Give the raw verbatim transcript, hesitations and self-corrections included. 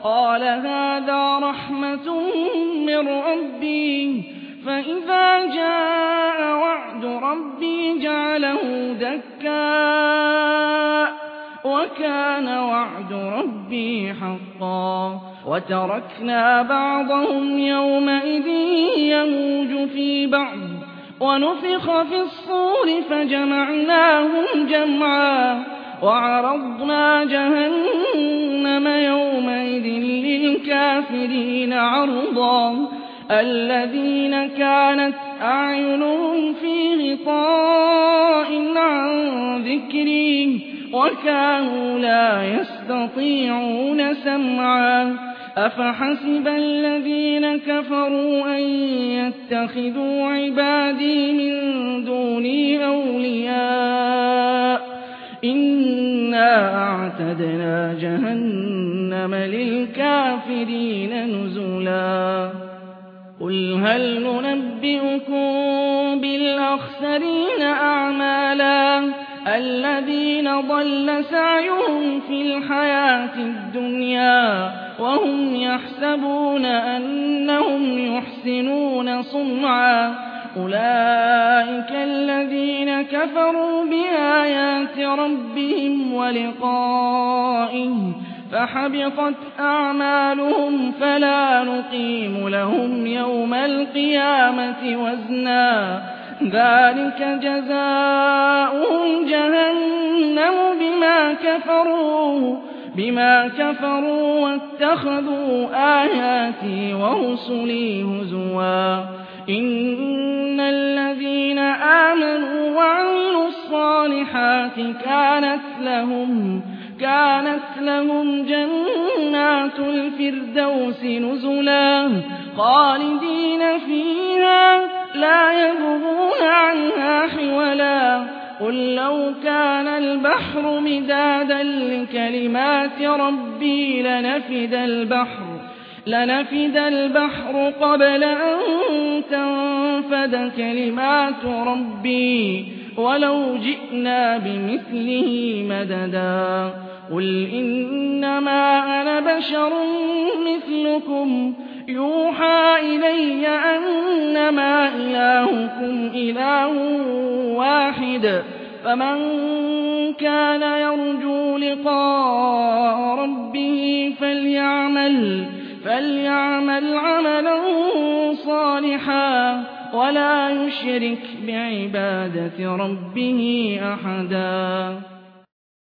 قال هذا رحمة من ربي فإذا جاء وعد ربي جعله دكاء وكان وعد ربي حقا وتركنا بعضهم يومئذ يموج في بعض ونفخ في الصور فجمعناهم جمعا وعرضنا جهنم يومئذ للكافرين عرضا الذين كانت أعينهم في غطاء عن ذكري وكانوا لا يستطيعون سمعا أفحسب الذين كفروا أن يتخذوا عبادي من دوني أولياء إنا أعتدنا جهنم للكافرين نزلا قل هل ننبئكم بالأخسرين أعمالا الذين ضل سعيهم في الحياة الدنيا وهم يحسبون أنهم يحسنون صنعا أولئك الذين كفروا بآيات ربهم ولقائه فحبطت أعمالهم فلا نقيم لهم يوم القيامة وزنا ذلك جزاؤهم جهنم بما كفروا بما كفروا واتخذوا آياتي ورسلي هزوا إن الذين آمنوا وعملوا الصالحات كانت لهم كانت لهم جنات الفردوس نزلا خالدين فيها لا يبغون عنها حولا قل لو كان البحر مدادا لكلمات ربي لنفد البحر لنفد البحر قبل أن تنفد كلمات ربي ولو جئنا بمثله مددا قل إنما أنا بشر مثلكم يوحى إلي أنما إلهكم إله واحد فمن كان يرجو لقاء ربه فليعمل فليعمل عملا صالحا ولا يشرك بعبادة ربه أحدا